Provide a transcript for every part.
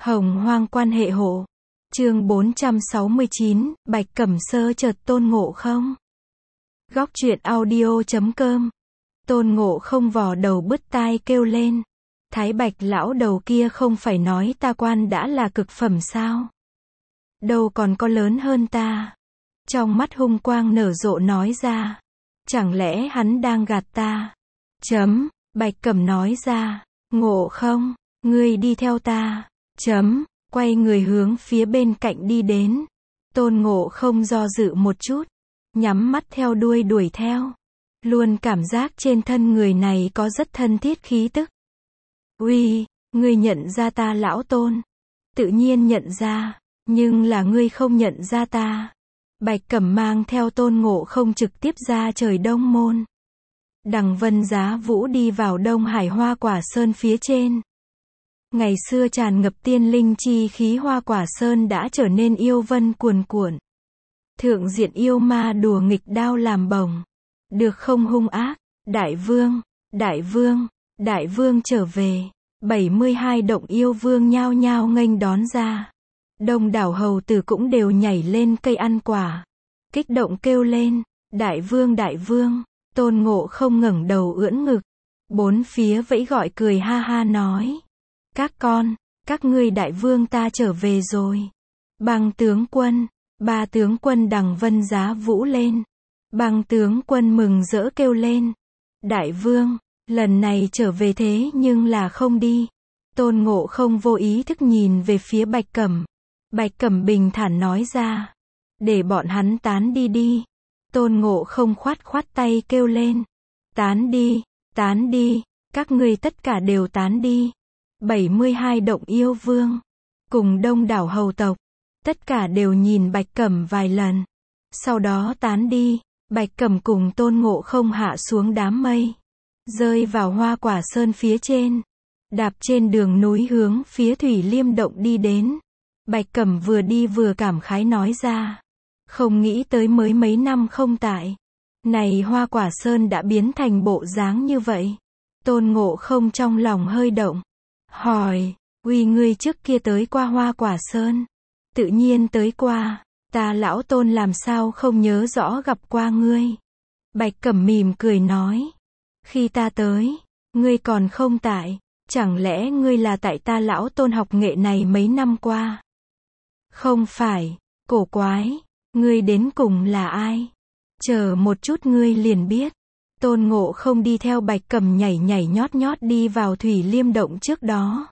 Hồng hoang quan hệ hộ. Chương 469, Bạch Cẩm Sơ chợt tôn ngộ không. Góc truyện audio.com. Tôn ngộ không vò đầu bứt tai kêu lên. Thái Bạch lão đầu kia không phải nói ta quan đã là cực phẩm sao? Đâu còn có lớn hơn ta. Trong mắt hung quang nở rộ nói ra. Chẳng lẽ hắn đang gạt ta? Bạch Cẩm nói ra. Ngộ không, ngươi đi theo ta. Quay người hướng phía bên cạnh đi đến. Tôn ngộ không do dự một chút. Nhắm mắt theo đuôi đuổi theo. Luôn cảm giác trên thân người này có rất thân thiết khí tức. Uy, ngươi nhận ra ta lão Tôn? Tự nhiên nhận ra, nhưng là ngươi không nhận ra ta. Bạch Cẩm mang theo Tôn ngộ không trực tiếp ra trời Đông Môn. Đằng Vân Giá Vũ đi vào Đông Hải Hoa Quả Sơn phía trên. Ngày xưa tràn ngập tiên linh chi khí Hoa Quả Sơn đã trở nên yêu vân cuồn cuộn. Thượng diện yêu ma đùa nghịch đao làm bổng. Được không hung ác, đại vương trở về. 72 động yêu vương nhao nhao nghênh đón ra. Đông đảo hầu tử cũng đều nhảy lên cây ăn quả. Kích động kêu lên, đại vương, Tôn ngộ không ngẩng đầu ưỡn ngực. Bốn phía vẫy gọi cười ha ha nói. Các ngươi đại vương ta trở về rồi. Băng tướng quân, ba tướng quân đằng Vân Giá Vũ lên. Băng tướng quân mừng rỡ kêu lên. Đại vương, lần này trở về thế nhưng là không đi. Tôn ngộ không vô ý thức nhìn về phía Bạch Cẩm. Bạch Cẩm bình thản nói ra. Để bọn hắn tán đi đi. Tôn ngộ không khoát tay kêu lên. Tán đi, các ngươi tất cả đều tán đi. 72 động yêu vương, cùng đông đảo hầu tộc, tất cả đều nhìn Bạch Cẩm vài lần. Sau đó tán đi, Bạch Cẩm cùng Tôn ngộ không hạ xuống đám mây. Rơi vào Hoa Quả Sơn phía trên. Đạp trên đường núi hướng phía Thủy Liêm động đi đến. Bạch Cẩm vừa đi vừa cảm khái nói ra. Không nghĩ tới mới mấy năm không tại. Này Hoa Quả Sơn đã biến thành bộ dáng như vậy. Tôn ngộ không trong lòng hơi động. Hỏi, uy ngươi trước kia tới qua Hoa Quả Sơn? Tự nhiên tới qua, ta lão Tôn làm sao không nhớ rõ gặp qua ngươi. Bạch Cẩm mỉm cười nói. Khi ta tới, ngươi còn không tại, chẳng lẽ ngươi là tại ta lão Tôn học nghệ này mấy năm qua? Không phải, cổ quái, ngươi đến cùng là ai? Chờ một chút ngươi liền biết. Tôn ngộ không đi theo Bạch Cẩm nhảy nhót đi vào Thủy Liêm động trước đó.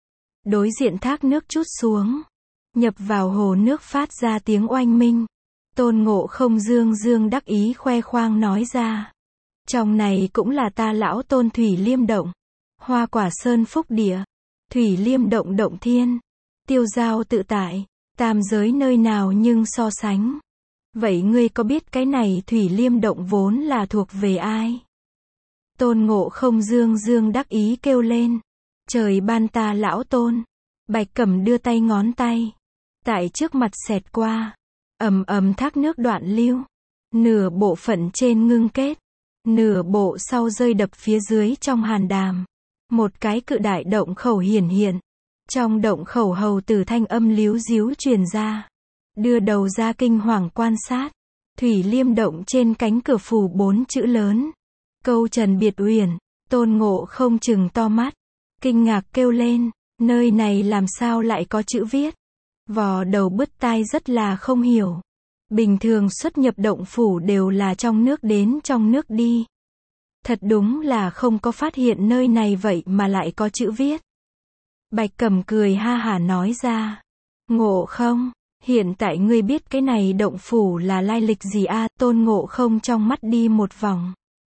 Đối diện thác nước trút xuống. Nhập vào hồ nước phát ra tiếng oanh minh. Tôn ngộ không dương đắc ý khoe khoang nói ra. Trong này cũng là ta lão Tôn Thủy Liêm động. Hoa Quả Sơn phúc địa. Thủy Liêm động động thiên. Tiêu giao tự tại. Tam giới nơi nào nhưng so sánh. Vậy ngươi có biết cái này Thủy Liêm động vốn là thuộc về ai? Tôn ngộ không dương đắc ý kêu lên. Trời ban ta lão Tôn. Bạch Cẩm đưa tay ngón tay. Tại trước mặt xẹt qua. Ầm thác nước đoạn lưu. Nửa bộ phận trên ngưng kết. Nửa bộ sau rơi đập phía dưới trong hàn đàm. Một cái cự đại động khẩu hiển hiện. Trong động khẩu hầu tử thanh âm líu díu truyền ra. Đưa đầu ra kinh hoàng quan sát. Thủy Liêm động trên cánh cửa phủ 4 chữ lớn. Câu trần biệt uyển. Tôn ngộ không chừng to mắt. Kinh ngạc kêu lên. Nơi này làm sao lại có chữ viết? Vò đầu bứt tai rất là không hiểu. Bình thường xuất nhập động phủ đều là trong nước đến trong nước đi. Thật đúng là không có phát hiện nơi này vậy mà lại có chữ viết. Bạch Cẩm cười ha hả nói ra. Ngộ không, hiện tại ngươi biết cái này động phủ là lai lịch gì a? Tôn ngộ không trong mắt đi một vòng.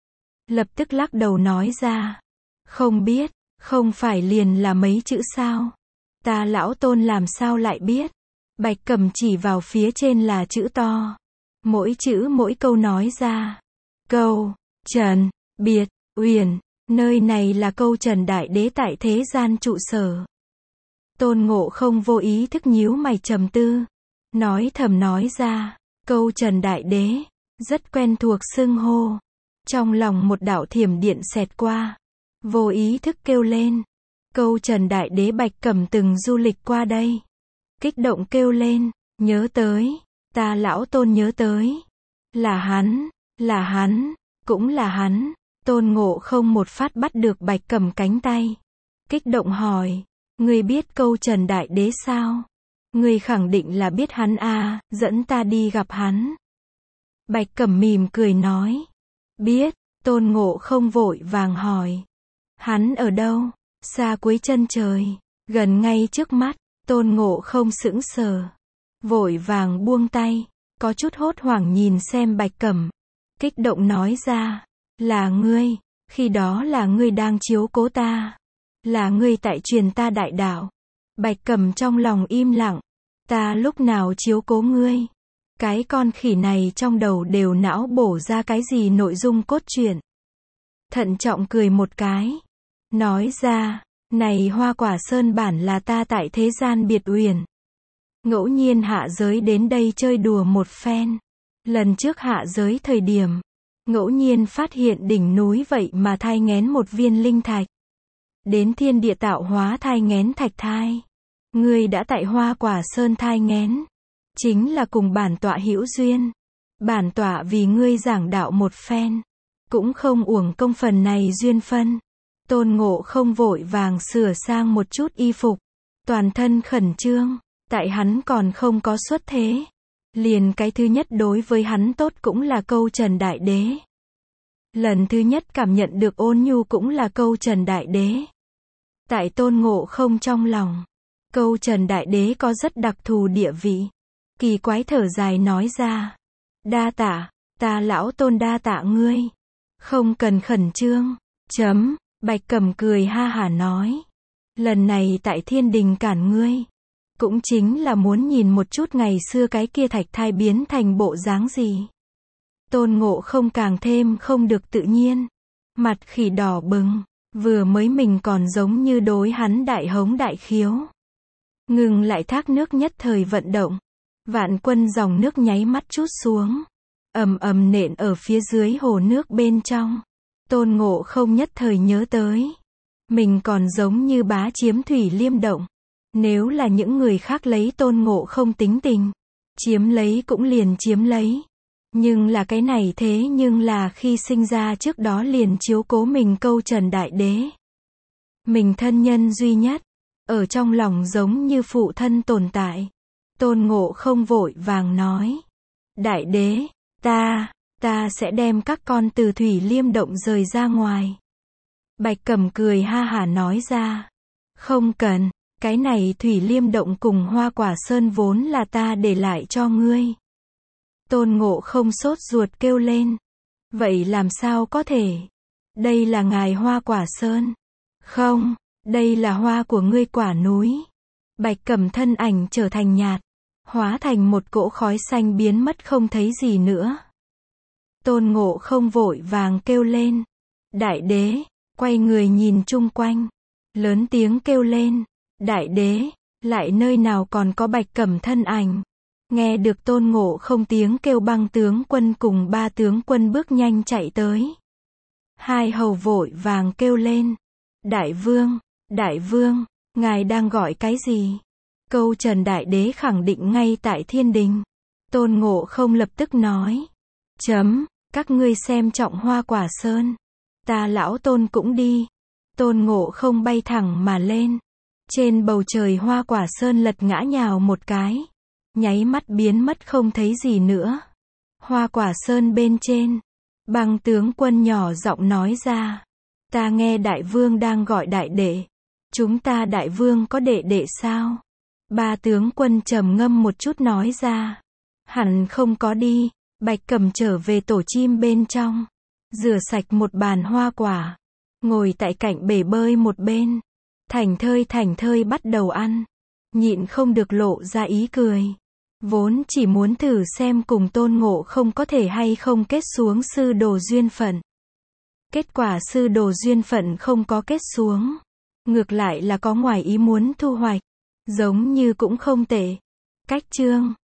Lập tức lắc đầu nói ra. Không biết, không phải liền là mấy chữ sao? Ta lão Tôn làm sao lại biết? Bạch Cẩm chỉ vào phía trên là chữ to. Mỗi chữ mỗi câu nói ra. Câu, trần, biệt, uyển, nơi này là câu trần đại đế tại thế gian trụ sở. Tôn ngộ không vô ý thức nhíu mày trầm tư. Nói thầm nói ra. Câu trần đại đế. Rất quen thuộc xưng hô. Trong lòng một đạo thiểm điện xẹt qua. Vô ý thức kêu lên. Câu Trần Đại Đế Bạch Cẩm từng du lịch qua đây. Kích động kêu lên, nhớ tới, ta lão Tôn nhớ tới. Là hắn, cũng là hắn. Tôn Ngộ Không một phát bắt được Bạch Cẩm cánh tay. Kích động hỏi, ngươi biết Câu Trần Đại Đế sao? Ngươi khẳng định là biết hắn à, dẫn ta đi gặp hắn. Bạch Cẩm mỉm cười nói, biết. Tôn Ngộ Không vội vàng hỏi, hắn ở đâu? Xa cuối chân trời, gần ngay trước mắt. Tôn Ngộ Không sững sờ, vội vàng buông tay, có chút hốt hoảng nhìn xem Bạch Cẩm, kích động nói ra, là ngươi, khi đó là ngươi đang chiếu cố ta, là ngươi tại truyền ta đại đạo. Bạch Cẩm trong lòng im lặng, ta lúc nào chiếu cố ngươi? Cái con khỉ này trong đầu đều não bổ ra cái gì nội dung cốt truyện. Thận trọng cười một cái, nói ra, này Hoa Quả Sơn bản là ta tại thế gian biệt uyển, ngẫu nhiên hạ giới đến đây chơi đùa một phen. Lần trước hạ giới thời điểm, ngẫu nhiên phát hiện đỉnh núi vậy mà thai nghén một viên linh thạch. Đến thiên địa tạo hóa thai nghén thạch thai. Ngươi đã tại Hoa Quả Sơn thai nghén, chính là cùng bản tọa hữu duyên. Bản tọa vì ngươi giảng đạo một phen, cũng không uổng công phần này duyên phân. Tôn Ngộ Không vội vàng sửa sang một chút y phục, toàn thân khẩn trương, tại hắn còn không có xuất thế. Liền cái thứ nhất đối với hắn tốt cũng là Câu Trần Đại Đế. Lần thứ nhất cảm nhận được ôn nhu cũng là Câu Trần Đại Đế. Tại Tôn Ngộ Không trong lòng, Câu Trần Đại Đế có rất đặc thù địa vị. Kỳ quái thở dài nói ra, đa tạ, ta lão Tôn đa tạ ngươi. Không cần khẩn trương. Bạch Cẩm cười ha hả nói, lần này tại thiên đình cản ngươi, cũng chính là muốn nhìn một chút ngày xưa cái kia thạch thai biến thành bộ dáng gì. Tôn Ngộ Không càng thêm không được tự nhiên, mặt khỉ đỏ bừng, vừa mới mình còn giống như đối hắn đại hống đại khiếu. Ngừng lại thác nước nhất thời vận động, vạn quân dòng nước nháy mắt trút xuống, ầm ầm nện ở phía dưới hồ nước bên trong. Tôn Ngộ Không nhất thời nhớ tới, mình còn giống như bá chiếm Thủy Liêm Động. Nếu là những người khác lấy Tôn Ngộ Không tính tình, chiếm lấy cũng liền chiếm lấy. Nhưng là cái này thế nhưng là khi sinh ra trước đó liền chiếu cố mình Câu Trần Đại Đế. Mình thân nhân duy nhất, ở trong lòng giống như phụ thân tồn tại. Tôn Ngộ Không vội vàng nói, Đại Đế, ta sẽ đem các con từ Thủy Liêm Động rời ra ngoài. Bạch Cẩm cười ha hả nói ra, không cần, cái này Thủy Liêm Động cùng Hoa Quả Sơn vốn là ta để lại cho ngươi. Tôn Ngộ Không sốt ruột kêu lên, vậy làm sao có thể? Đây là ngài Hoa Quả Sơn. Không, đây là hoa của ngươi quả núi. Bạch Cẩm thân ảnh trở thành nhạt, hóa thành một cỗ khói xanh biến mất không thấy gì nữa. Tôn Ngộ Không vội vàng kêu lên, Đại Đế, quay người nhìn chung quanh, lớn tiếng kêu lên, Đại Đế, lại nơi nào còn có Bạch Cẩm thân ảnh. Nghe được Tôn Ngộ Không tiếng kêu, Băng tướng quân cùng 3 tướng quân bước nhanh chạy tới. Hai hầu vội vàng kêu lên, Đại Vương, ngài đang gọi cái gì? Câu Trần Đại Đế khẳng định ngay tại thiên đình. Tôn Ngộ Không lập tức nói, các ngươi xem trọng Hoa Quả Sơn, ta lão Tôn cũng đi. Tôn Ngộ Không bay thẳng mà lên. Trên bầu trời Hoa Quả Sơn lật ngã nhào một cái, nháy mắt biến mất không thấy gì nữa. Hoa Quả Sơn bên trên, Băng tướng quân nhỏ giọng nói ra, ta nghe Đại Vương đang gọi Đại Đệ. Chúng ta Đại Vương có đệ đệ sao? 3 tướng quân trầm ngâm một chút nói ra, hẳn không có đi. Bạch Cẩm trở về tổ chim bên trong, rửa sạch một bàn hoa quả, ngồi tại cạnh bể bơi một bên, thảnh thơi bắt đầu ăn, nhịn không được lộ ra ý cười. Vốn chỉ muốn thử xem cùng Tôn Ngộ Không có thể hay không kết xuống sư đồ duyên phận. Kết quả sư đồ duyên phận không có kết xuống, ngược lại là có ngoài ý muốn thu hoạch, giống như cũng không tệ. Cách chương